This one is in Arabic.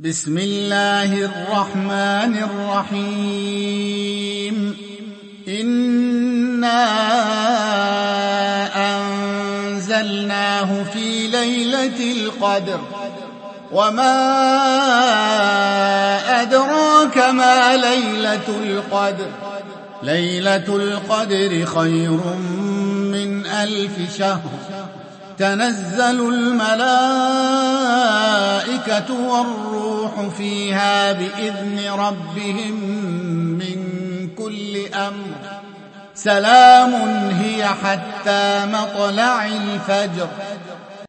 بسم الله الرحمن الرحيم إنا أنزلناه في ليلة القدر وما أدراك ما ليلة القدر ليلة القدر خير من 1000 شهر تنزل الملائكة والروح فيها بإذن ربهم من كل أمر سلام هي حتى مطلع الفجر